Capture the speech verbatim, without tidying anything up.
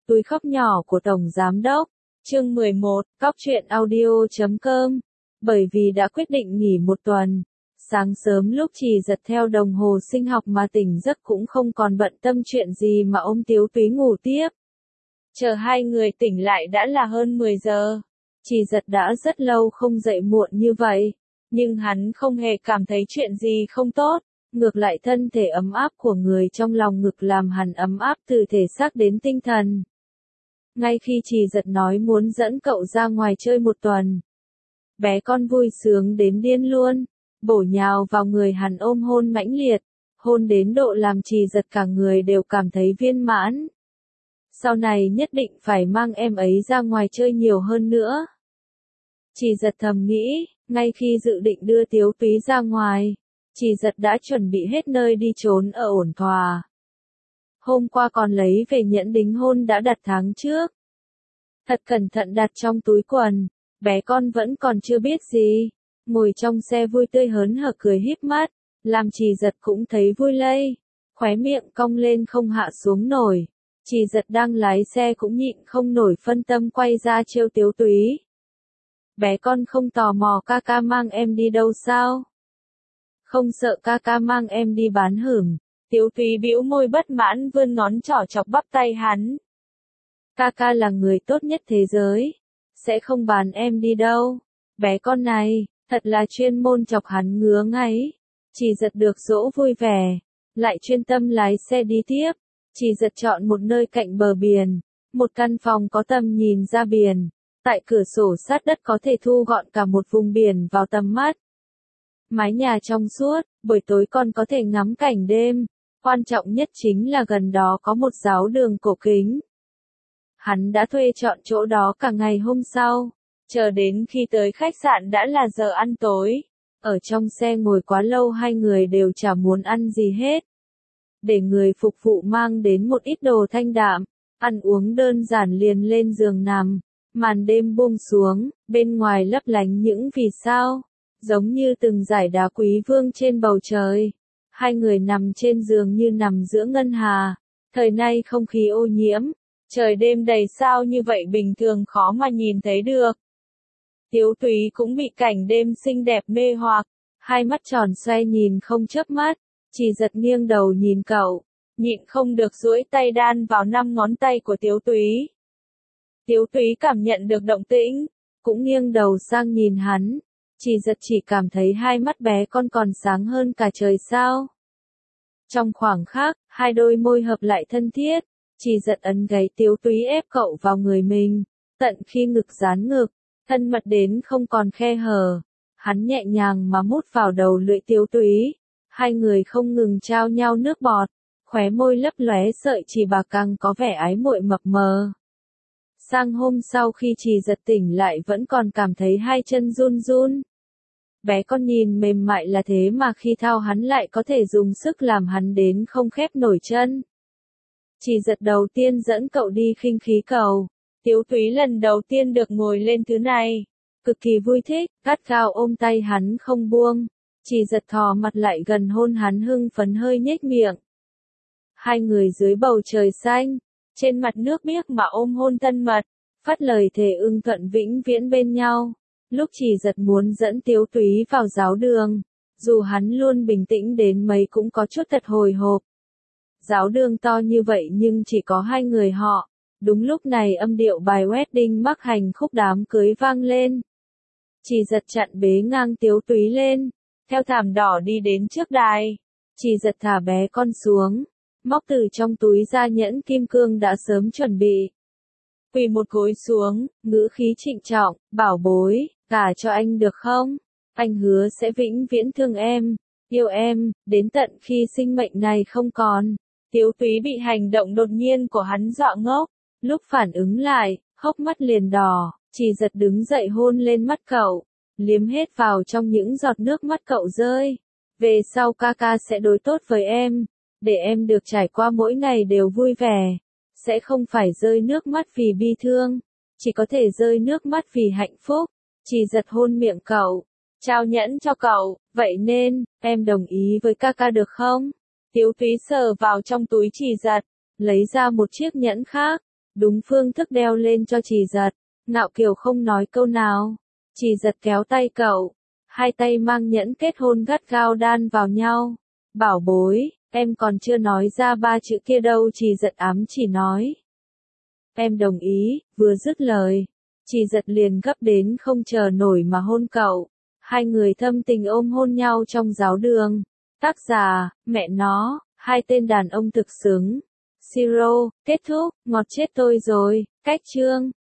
Túi khóc nhỏ của Tổng Giám Đốc. Chương mười một, cóc truyện audio chấm com. Bởi vì đã quyết định nghỉ một tuần, sáng sớm lúc Trì Giật theo đồng hồ sinh học mà tỉnh giấc cũng không còn bận tâm chuyện gì mà ôm Tiếu Túy ngủ tiếp. Chờ hai người tỉnh lại đã là hơn mười giờ. Trì Giật đã rất lâu không dậy muộn như vậy, nhưng hắn không hề cảm thấy chuyện gì không tốt, ngược lại thân thể ấm áp của người trong lòng ngực làm hắn ấm áp từ thể xác đến tinh thần. Ngay khi Trì Giật nói muốn dẫn cậu ra ngoài chơi một tuần, bé con vui sướng đến điên luôn, bổ nhào vào người hắn ôm hôn mãnh liệt, hôn đến độ làm Trì Giật cả người đều cảm thấy viên mãn. Sau này nhất định phải mang em ấy ra ngoài chơi nhiều hơn nữa. Trì Giật thầm nghĩ, ngay khi dự định đưa Tiếu Túy ra ngoài, Trì Giật đã chuẩn bị hết nơi đi trốn ở ổn thỏa. Hôm qua còn lấy về nhẫn đính hôn đã đặt tháng trước. Thật cẩn thận đặt trong túi quần, bé con vẫn còn chưa biết gì. Ngồi trong xe vui tươi hớn hở cười híp mắt, làm Trì Giật cũng thấy vui lây. Khóe miệng cong lên không hạ xuống nổi. Trì Giật đang lái xe cũng nhịn không nổi phân tâm quay ra trêu Tiếu Túy. Bé con không tò mò ca ca mang em đi đâu sao? Không sợ ca ca mang em đi bán hửm. Tiếu Túy bĩu môi bất mãn vươn ngón trỏ chọc bắp tay hắn. Ca ca là người tốt nhất thế giới, sẽ không bán em đi đâu. Bé con này, thật là chuyên môn chọc hắn ngứa ngáy. Trì Giật được dỗ vui vẻ, lại chuyên tâm lái xe đi tiếp. Trì Giật chọn một nơi cạnh bờ biển, một căn phòng có tầm nhìn ra biển. Tại cửa sổ sát đất có thể thu gọn cả một vùng biển vào tầm mắt. Mái nhà trong suốt, buổi tối còn có thể ngắm cảnh đêm. Quan trọng nhất chính là gần đó có một giáo đường cổ kính. Hắn đã thuê chọn chỗ đó cả ngày hôm sau, chờ đến khi tới khách sạn đã là giờ ăn tối. Ở trong xe ngồi quá lâu hai người đều chả muốn ăn gì hết. Để người phục vụ mang đến một ít đồ thanh đạm, ăn uống đơn giản liền lên giường nằm. Màn đêm buông xuống, bên ngoài lấp lánh những vì sao, giống như từng dải đá quý vương trên bầu trời. Hai người nằm trên giường như nằm giữa ngân hà. Thời nay không khí ô nhiễm, trời đêm đầy sao như vậy bình thường khó mà nhìn thấy được. Tiếu Túy cũng bị cảnh đêm xinh đẹp mê hoặc, hai mắt tròn xoay nhìn không chớp mắt. Trì Giật nghiêng đầu nhìn cậu, nhịn không được duỗi tay đan vào năm ngón tay của Tiếu Túy. Tiếu Túy cảm nhận được động tĩnh, cũng nghiêng đầu sang nhìn hắn. Trì Giật chỉ cảm thấy hai mắt bé con còn sáng hơn cả trời sao. Trong khoảng khắc, hai đôi môi hợp lại thân thiết. Trì Giật ấn gáy Tiếu Túy ép cậu vào người mình, tận khi ngực dán ngực, thân mật đến không còn khe hở. Hắn nhẹ nhàng mà mút vào đầu lưỡi Tiếu Túy. Hai người không ngừng trao nhau nước bọt, khóe môi lấp lóe sợi chỉ bạc càng có vẻ ái muội mập mờ. Sang hôm sau khi Trì Giật tỉnh lại vẫn còn cảm thấy hai chân run run. Bé con nhìn mềm mại là thế mà khi thao hắn lại có thể dùng sức làm hắn đến không khép nổi chân. Trì Giật đầu tiên dẫn cậu đi khinh khí cầu. Tiếu Túy lần đầu tiên được ngồi lên thứ này, cực kỳ vui thích, gắt gao ôm tay hắn không buông. Trì Giật thò mặt lại gần hôn hắn hưng phấn hơi nhếch miệng. Hai người dưới bầu trời xanh, trên mặt nước biếc mà ôm hôn thân mật, phát lời thề ưng thuận vĩnh viễn bên nhau. Lúc Trì Giật muốn dẫn Tiếu Túy vào giáo đường, dù hắn luôn bình tĩnh đến mấy cũng có chút thật hồi hộp. Giáo đường to như vậy nhưng chỉ có hai người họ. Đúng lúc này âm điệu bài wedding mắc hành khúc đám cưới vang lên. Trì Giật chặn bế ngang Tiếu Túy lên, theo thảm đỏ đi đến trước đài. Trì Giật thả bé con xuống, móc từ trong túi ra nhẫn kim cương đã sớm chuẩn bị. Quỳ một gối xuống, ngữ khí trịnh trọng, bảo bối, gả cho anh được không? Anh hứa sẽ vĩnh viễn thương em, yêu em, đến tận khi sinh mệnh này không còn. Tiếu Túy bị hành động đột nhiên của hắn dọa ngốc, lúc phản ứng lại, hốc mắt liền đỏ. Trì Giật đứng dậy hôn lên mắt cậu, liếm hết vào trong những giọt nước mắt cậu rơi. Về sau ca ca sẽ đối tốt với em, để em được trải qua mỗi ngày đều vui vẻ, sẽ không phải rơi nước mắt vì bi thương, chỉ có thể rơi nước mắt vì hạnh phúc. Trì Giật hôn miệng cậu, trao nhẫn cho cậu, vậy nên, em đồng ý với ca ca được không? Tiếu Túy sờ vào trong túi Trì Giật, lấy ra một chiếc nhẫn khác, đúng phương thức đeo lên cho Chỉ Giật. Ngạo Kiều không nói câu nào. Chỉ Giật kéo tay cậu. Hai tay mang nhẫn kết hôn gắt gao đan vào nhau. Bảo bối, em còn chưa nói ra ba chữ kia đâu. Chỉ Giật ám chỉ nói. Em đồng ý. Vừa dứt lời, Chỉ Giật liền gấp đến không chờ nổi mà hôn cậu. Hai người thâm tình ôm hôn nhau trong giáo đường. Tác giả, mẹ nó, hai tên đàn ông thực xứng. Siro, kết thúc, ngọt chết tôi rồi. Cách chương